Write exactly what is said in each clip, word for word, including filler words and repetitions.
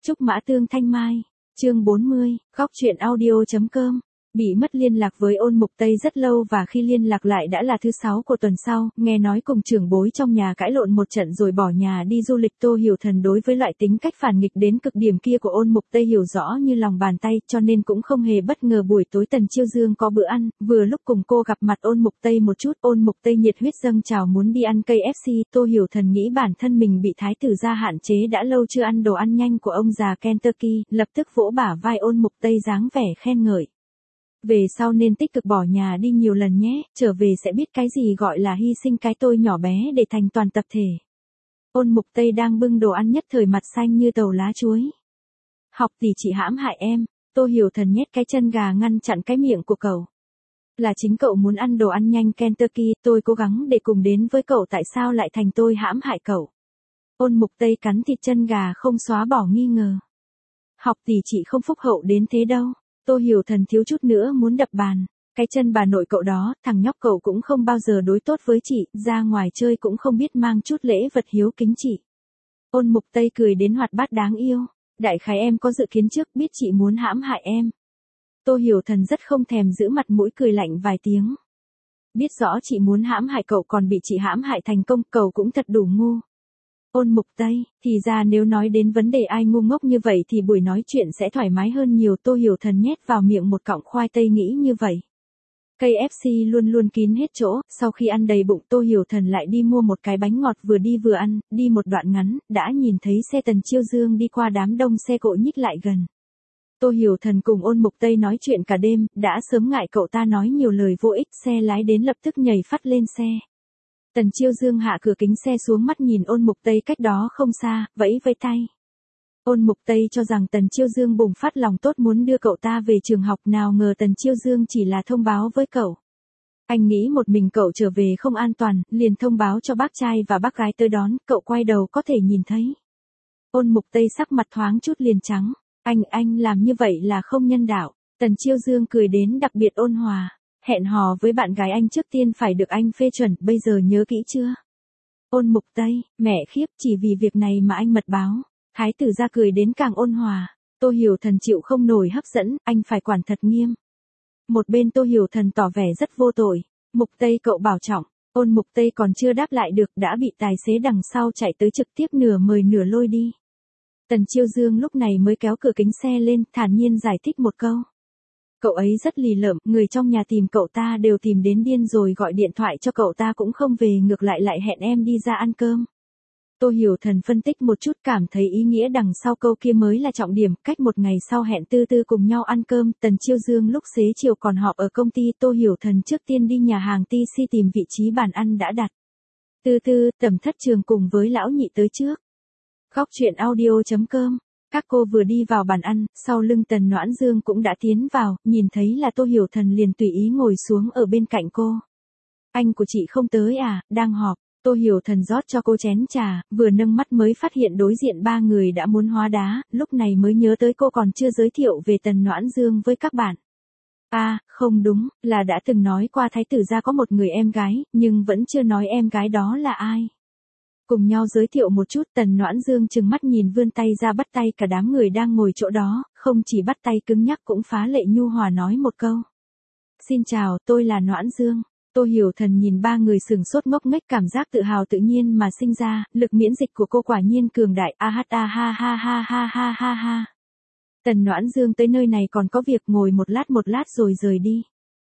Trúc Mã Tương Thanh Mai, chương bốn mươi, góc truyện audio chấm com. Bị mất liên lạc với Ôn Mục Tây rất lâu và khi liên lạc lại đã là thứ sáu của tuần sau, nghe nói cùng trưởng bối trong nhà cãi lộn một trận rồi bỏ nhà đi du lịch. Tô Hiểu Thần đối với loại tính cách phản nghịch đến cực điểm kia của Ôn Mục Tây hiểu rõ như lòng bàn tay, cho nên cũng không hề bất ngờ buổi tối Tần Chiêu Dương có bữa ăn, vừa lúc cùng cô gặp mặt Ôn Mục Tây một chút. Ôn Mục Tây nhiệt huyết dâng trào muốn đi ăn cây ép xê, Tô Hiểu Thần nghĩ bản thân mình bị thái tử gia hạn chế đã lâu chưa ăn đồ ăn nhanh của ông già Kentucky, lập tức vỗ bả vai Ôn Mục Tây dáng vẻ khen ngợi. Về sau nên tích cực bỏ nhà đi nhiều lần nhé, trở về sẽ biết cái gì gọi là hy sinh cái tôi nhỏ bé để thành toàn tập thể. Ôn Mục Tây đang bưng đồ ăn nhất thời mặt xanh như tàu lá chuối. Học tỷ chị hãm hại em, Tô Hiểu Thần nhét cái chân gà ngăn chặn cái miệng của cậu. Là chính cậu muốn ăn đồ ăn nhanh Kentucky, tôi cố gắng để cùng đến với cậu, tại sao lại thành tôi hãm hại cậu. Ôn Mục Tây cắn thịt chân gà không xóa bỏ nghi ngờ. Học tỷ chị không phúc hậu đến thế đâu. Tô Hiểu Thần thiếu chút nữa muốn đập bàn. Cái chân bà nội cậu đó, thằng nhóc cậu cũng không bao giờ đối tốt với chị, ra ngoài chơi cũng không biết mang chút lễ vật hiếu kính chị. Ôn Mục Tây cười đến hoạt bát đáng yêu. Đại khái em có dự kiến trước, biết chị muốn hãm hại em. Tô Hiểu Thần rất không thèm giữ mặt mũi cười lạnh vài tiếng. Biết rõ chị muốn hãm hại cậu còn bị chị hãm hại thành công, cậu cũng thật đủ ngu. Ôn Mục Tây, thì ra nếu nói đến vấn đề ai ngu ngốc như vậy thì buổi nói chuyện sẽ thoải mái hơn nhiều. Tô Hiểu Thần nhét vào miệng một cọng khoai tây nghĩ như vậy. Cây ép xê luôn luôn kín hết chỗ, sau khi ăn đầy bụng Tô Hiểu Thần lại đi mua một cái bánh ngọt, vừa đi vừa ăn, đi một đoạn ngắn, đã nhìn thấy xe Tần Chiêu Dương đi qua đám đông xe cộ nhích lại gần. Tô Hiểu Thần cùng Ôn Mục Tây nói chuyện cả đêm, đã sớm ngại cậu ta nói nhiều lời vô ích, xe lái đến lập tức nhảy phát lên xe. Tần Chiêu Dương hạ cửa kính xe xuống, mắt nhìn Ôn Mục Tây cách đó không xa, vẫy vẫy tay. Ôn Mục Tây cho rằng Tần Chiêu Dương bùng phát lòng tốt muốn đưa cậu ta về trường học, nào ngờ Tần Chiêu Dương chỉ là thông báo với cậu. Anh nghĩ một mình cậu trở về không an toàn, liền thông báo cho bác trai và bác gái tới đón, cậu quay đầu có thể nhìn thấy. Ôn Mục Tây sắc mặt thoáng chút liền trắng, anh, anh làm như vậy là không nhân đạo. Tần Chiêu Dương cười đến đặc biệt ôn hòa. Hẹn hò với bạn gái anh trước tiên phải được anh phê chuẩn, bây giờ nhớ kỹ chưa? Ôn Mục Tây, mẹ khiếp, chỉ vì việc này mà anh mật báo. Thái tử gia cười đến càng ôn hòa. Tô Hiểu Thần chịu không nổi hấp dẫn, anh phải quản thật nghiêm. Một bên Tô Hiểu Thần tỏ vẻ rất vô tội. Mục Tây cậu bảo trọng. Ôn Mục Tây còn chưa đáp lại được đã bị tài xế đằng sau chạy tới trực tiếp nửa mời nửa lôi đi. Tần Chiêu Dương lúc này mới kéo cửa kính xe lên, thản nhiên giải thích một câu. Cậu ấy rất lì lợm, người trong nhà tìm cậu ta đều tìm đến điên rồi, gọi điện thoại cho cậu ta cũng không về, ngược lại lại hẹn em đi ra ăn cơm. Tô Hiểu Thần phân tích một chút, cảm thấy ý nghĩa đằng sau câu kia mới là trọng điểm. Cách một ngày sau hẹn Tư Tư cùng nhau ăn cơm, Tần Chiêu Dương lúc xế chiều còn họp ở công ty, Tô Hiểu Thần trước tiên đi nhà hàng tê xê tìm vị trí bàn ăn đã đặt. Tư Tư, Tầm Thất Trường cùng với lão nhị tới trước. Góc truyện audio chấm com. Các cô vừa đi vào bàn ăn, sau lưng Tần Noãn Dương cũng đã tiến vào, nhìn thấy là Tô Hiểu Thần liền tùy ý ngồi xuống ở bên cạnh cô. Anh của chị không tới à, đang họp. Tô Hiểu Thần rót cho cô chén trà, vừa nâng mắt mới phát hiện đối diện ba người đã muốn hóa đá, lúc này mới nhớ tới cô còn chưa giới thiệu về Tần Noãn Dương với các bạn. À, không đúng, là đã từng nói qua thái tử gia có một người em gái, nhưng vẫn chưa nói em gái đó là ai. Cùng nhau giới thiệu một chút. Tần Noãn Dương trừng mắt nhìn vươn tay ra bắt tay cả đám người đang ngồi chỗ đó, không chỉ bắt tay cứng nhắc cũng phá lệ nhu hòa nói một câu. Xin chào, tôi là Noãn Dương. Tô Hiểu Thần nhìn ba người sừng sốt ngốc nghếch, cảm giác tự hào tự nhiên mà sinh ra, lực miễn dịch của cô quả nhiên cường đại, a hát a ha ha ha ha ha ha ha. Tần Noãn Dương tới nơi này còn có việc, ngồi một lát một lát rồi rời đi.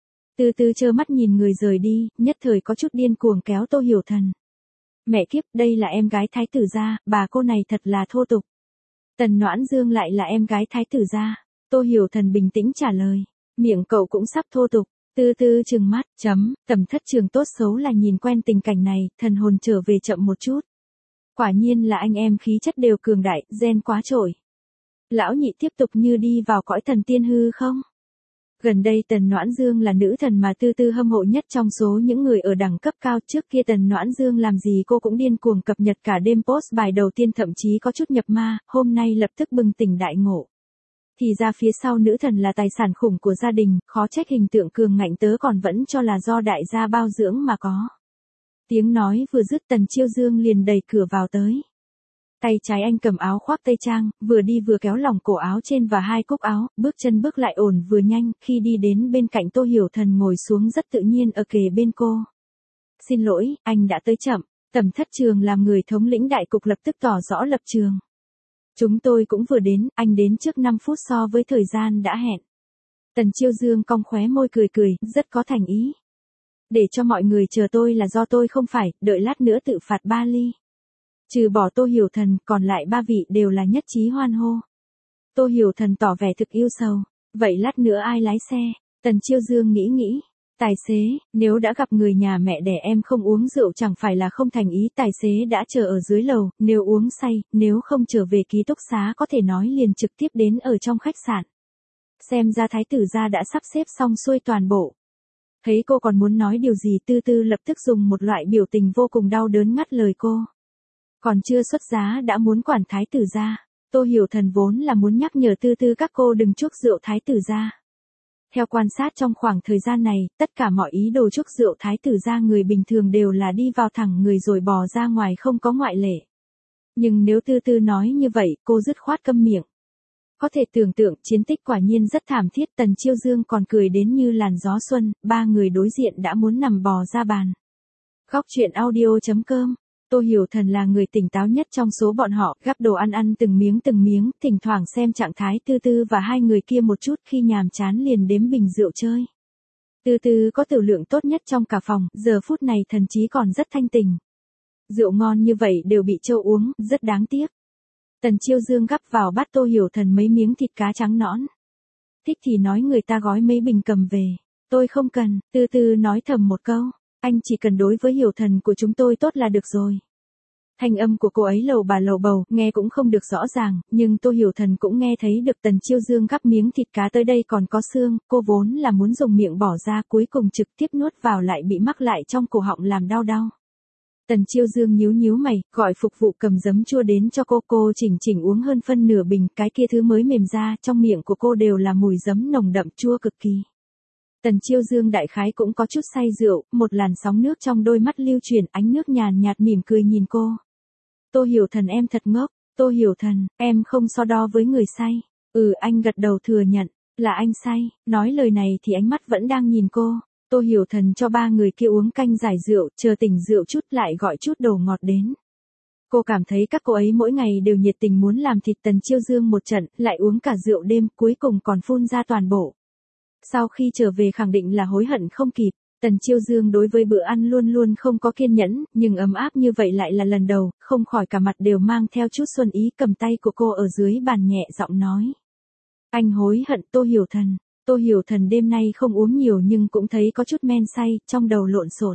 Từ từ trơ mắt nhìn người rời đi, nhất thời có chút điên cuồng kéo Tô Hiểu Thần. Mẹ kiếp, đây là em gái thái tử gia, bà cô này thật là thô tục. Tần Noãn Dương lại là em gái thái tử gia. Tô Hiểu Thần bình tĩnh trả lời. Miệng cậu cũng sắp thô tục. Tư Tư trừng mắt, chấm, Tầm Thất Trường tốt xấu là nhìn quen tình cảnh này, thần hồn trở về chậm một chút. Quả nhiên là anh em khí chất đều cường đại, gen quá trội. Lão nhị tiếp tục như đi vào cõi thần tiên hư không? Gần đây Tần Noãn Dương là nữ thần mà Tư Tư hâm mộ nhất trong số những người ở đẳng cấp cao. Trước kia Tần Noãn Dương làm gì cô cũng điên cuồng cập nhật cả đêm post bài đầu tiên, thậm chí có chút nhập ma, hôm nay lập tức bừng tỉnh đại ngộ. Thì ra phía sau nữ thần là tài sản khủng của gia đình, khó trách hình tượng cường ngạnh tớ còn vẫn cho là do đại gia bao dưỡng mà có. Tiếng nói vừa dứt Tần Chiêu Dương liền đẩy cửa vào tới. Tay trái anh cầm áo khoác tây trang, vừa đi vừa kéo lỏng cổ áo trên và hai cúc áo, bước chân bước lại ổn vừa nhanh, khi đi đến bên cạnh Tô Hiểu Thần ngồi xuống rất tự nhiên ở kề bên cô. Xin lỗi, anh đã tới chậm. Tầm Thất Trường làm người thống lĩnh đại cục lập tức tỏ rõ lập trường. Chúng tôi cũng vừa đến, anh đến trước năm phút so với thời gian đã hẹn. Tần Chiêu Dương cong khóe môi cười cười, rất có thành ý. Để cho mọi người chờ tôi là do tôi không phải, đợi lát nữa tự phạt ba ly. Trừ bỏ Tô Hiểu Thần, còn lại ba vị đều là nhất trí hoan hô. Tô Hiểu Thần tỏ vẻ thực yêu sầu. Vậy lát nữa ai lái xe? Tần Chiêu Dương nghĩ nghĩ. Tài xế, nếu đã gặp người nhà mẹ đẻ em không uống rượu chẳng phải là không thành ý. Tài xế đã chờ ở dưới lầu, nếu uống say, nếu không trở về ký túc xá có thể nói liền trực tiếp đến ở trong khách sạn. Xem ra thái tử gia đã sắp xếp xong xuôi toàn bộ. Thấy cô còn muốn nói điều gì, Tư Tư lập tức dùng một loại biểu tình vô cùng đau đớn ngắt lời cô. Còn chưa xuất giá đã muốn quản thái tử gia. Tô Hiểu Thần vốn là muốn nhắc nhở Tư Tư các cô đừng chuốc rượu thái tử gia. Theo quan sát trong khoảng thời gian này, tất cả mọi ý đồ chuốc rượu thái tử gia người bình thường đều là đi vào thẳng người rồi bò ra ngoài không có ngoại lệ. Nhưng nếu Tư Tư nói như vậy, cô dứt khoát câm miệng. Có thể tưởng tượng chiến tích quả nhiên rất thảm thiết. Tần Chiêu Dương còn cười đến như làn gió xuân, ba người đối diện đã muốn nằm bò ra bàn. Góc truyện audio chấm com. Tô Hiểu Thần là người tỉnh táo nhất trong số bọn họ, gắp đồ ăn ăn từng miếng từng miếng, thỉnh thoảng xem trạng thái Tư Tư và hai người kia một chút, khi nhàm chán liền đếm bình rượu chơi. Tư Tư có tiểu lượng tốt nhất trong cả phòng, giờ phút này thần trí còn rất thanh tỉnh. Rượu ngon như vậy đều bị trâu uống, rất đáng tiếc. Tần Chiêu Dương gắp vào bát Tô Hiểu Thần mấy miếng thịt cá trắng nõn. Thích thì nói người ta gói mấy bình cầm về. Tôi không cần, Tư Tư nói thầm một câu. Anh chỉ cần đối với Hiểu Thần của chúng tôi tốt là được rồi. Thanh âm của cô ấy lầu bà lầu bầu, nghe cũng không được rõ ràng, nhưng Tô Hiểu Thần cũng nghe thấy được. Tần Chiêu Dương gắp miếng thịt cá tới đây còn có xương, cô vốn là muốn dùng miệng bỏ ra, cuối cùng trực tiếp nuốt vào lại bị mắc lại trong cổ họng làm đau đau. Tần Chiêu Dương nhíu nhíu mày, gọi phục vụ cầm giấm chua đến cho cô. Cô chỉnh chỉnh uống hơn phân nửa bình, cái kia thứ mới mềm ra, trong miệng của cô đều là mùi giấm nồng đậm chua cực kỳ. Tần Chiêu Dương đại khái cũng có chút say rượu, một làn sóng nước trong đôi mắt lưu chuyển, ánh nước nhàn nhạt mỉm cười nhìn cô. Tô Hiểu Thần em thật ngốc. Tô Hiểu Thần, em không so đo với người say. Ừ, anh gật đầu thừa nhận, là anh say. Nói lời này thì ánh mắt vẫn đang nhìn cô. Tô Hiểu Thần cho ba người kia uống canh giải rượu, chờ tỉnh rượu chút lại gọi chút đồ ngọt đến. Cô cảm thấy các cô ấy mỗi ngày đều nhiệt tình muốn làm thịt Tần Chiêu Dương một trận, lại uống cả rượu đêm, cuối cùng còn phun ra toàn bộ. Sau khi trở về khẳng định là hối hận không kịp. Tần Chiêu Dương đối với bữa ăn luôn luôn không có kiên nhẫn, nhưng ấm áp như vậy lại là lần đầu, không khỏi cả mặt đều mang theo chút xuân ý, cầm tay của cô ở dưới bàn nhẹ giọng nói. Anh hối hận. Tô Hiểu Thần. Tô Hiểu Thần đêm nay không uống nhiều nhưng cũng thấy có chút men say, trong đầu lộn xộn.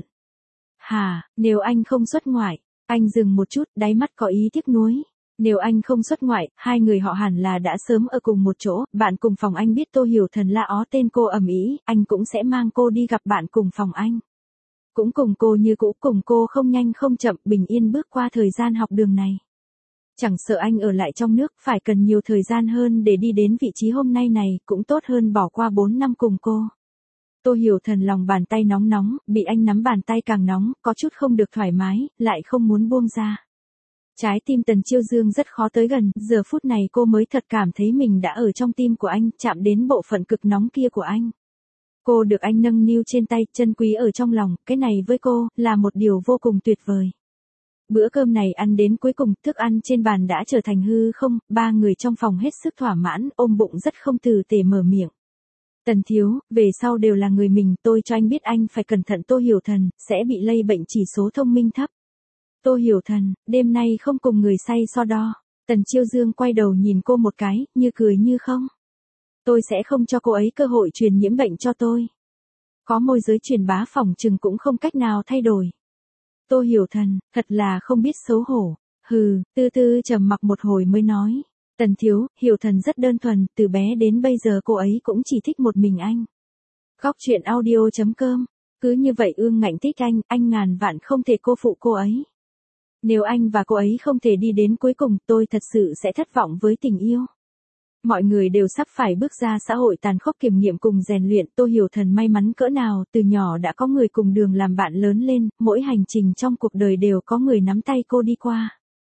Hà, nếu anh không xuất ngoại. Anh dừng một chút, đáy mắt có ý tiếc nuối. Nếu anh không xuất ngoại, hai người họ hẳn là đã sớm ở cùng một chỗ. Bạn cùng phòng anh biết Tô Hiểu Thần la ó tên cô ầm ĩ, anh cũng sẽ mang cô đi gặp bạn cùng phòng anh. Cũng cùng cô như cũ, cùng cô không nhanh không chậm, bình yên bước qua thời gian học đường này. Chẳng sợ anh ở lại trong nước, phải cần nhiều thời gian hơn để đi đến vị trí hôm nay này, cũng tốt hơn bỏ qua bốn năm cùng cô. Tô Hiểu Thần lòng bàn tay nóng nóng, bị anh nắm bàn tay càng nóng, có chút không được thoải mái, lại không muốn buông ra. Trái tim Tần Chiêu Dương rất khó tới gần, giờ phút này cô mới thật cảm thấy mình đã ở trong tim của anh, chạm đến bộ phận cực nóng kia của anh. Cô được anh nâng niu trên tay, chân quý ở trong lòng, cái này với cô, là một điều vô cùng tuyệt vời. Bữa cơm này ăn đến cuối cùng, thức ăn trên bàn đã trở thành hư không, ba người trong phòng hết sức thỏa mãn, ôm bụng rất không từ tề mở miệng. Tần thiếu, về sau đều là người mình, tôi cho anh biết anh phải cẩn thận. Tô Hiểu Thần, sẽ bị lây bệnh chỉ số thông minh thấp. Tô Hiểu Thần, đêm nay không cùng người say so đo. Tần Chiêu Dương quay đầu nhìn cô một cái, như cười như không. Tôi sẽ không cho cô ấy cơ hội truyền nhiễm bệnh cho tôi. Có môi giới truyền bá phỏng chừng cũng không cách nào thay đổi. Tô Hiểu Thần, thật là không biết xấu hổ. Hừ, Tư Tư trầm mặc một hồi mới nói. Tần thiếu, Hiểu Thần rất đơn thuần, từ bé đến bây giờ cô ấy cũng chỉ thích một mình anh. Góc truyện audio chấm com. Cứ như vậy ương ngạnh thích anh, anh ngàn vạn không thể cô phụ cô ấy. Nếu anh và cô ấy không thể đi đến cuối cùng, tôi thật sự sẽ thất vọng với tình yêu. Mọi người đều sắp phải bước ra xã hội tàn khốc kiểm nghiệm cùng rèn luyện. Tô Hiểu Thần may mắn cỡ nào, từ nhỏ đã có người cùng đường làm bạn lớn lên, mỗi hành trình trong cuộc đời đều có người nắm tay cô đi qua.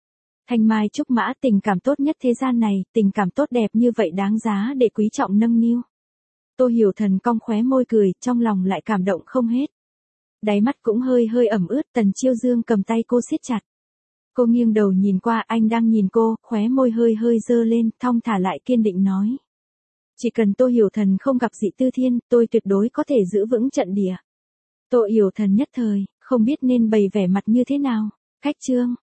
Thanh mai trúc mã, tình cảm tốt nhất thế gian này, tình cảm tốt đẹp như vậy đáng giá để quý trọng nâng niu. Tô Hiểu Thần cong khóe môi cười, trong lòng lại cảm động không hết. Đáy mắt cũng hơi hơi ẩm ướt, Tần Chiêu Dương cầm tay cô siết chặt. Cô nghiêng đầu nhìn qua, anh đang nhìn cô, khóe môi hơi hơi dơ lên, thong thả lại kiên định nói. Chỉ cần Tô Hiểu Thần không gặp Dị Tư Thiên, tôi tuyệt đối có thể giữ vững trận địa. Tô Hiểu Thần nhất thời, không biết nên bày vẻ mặt như thế nào. Khách trương.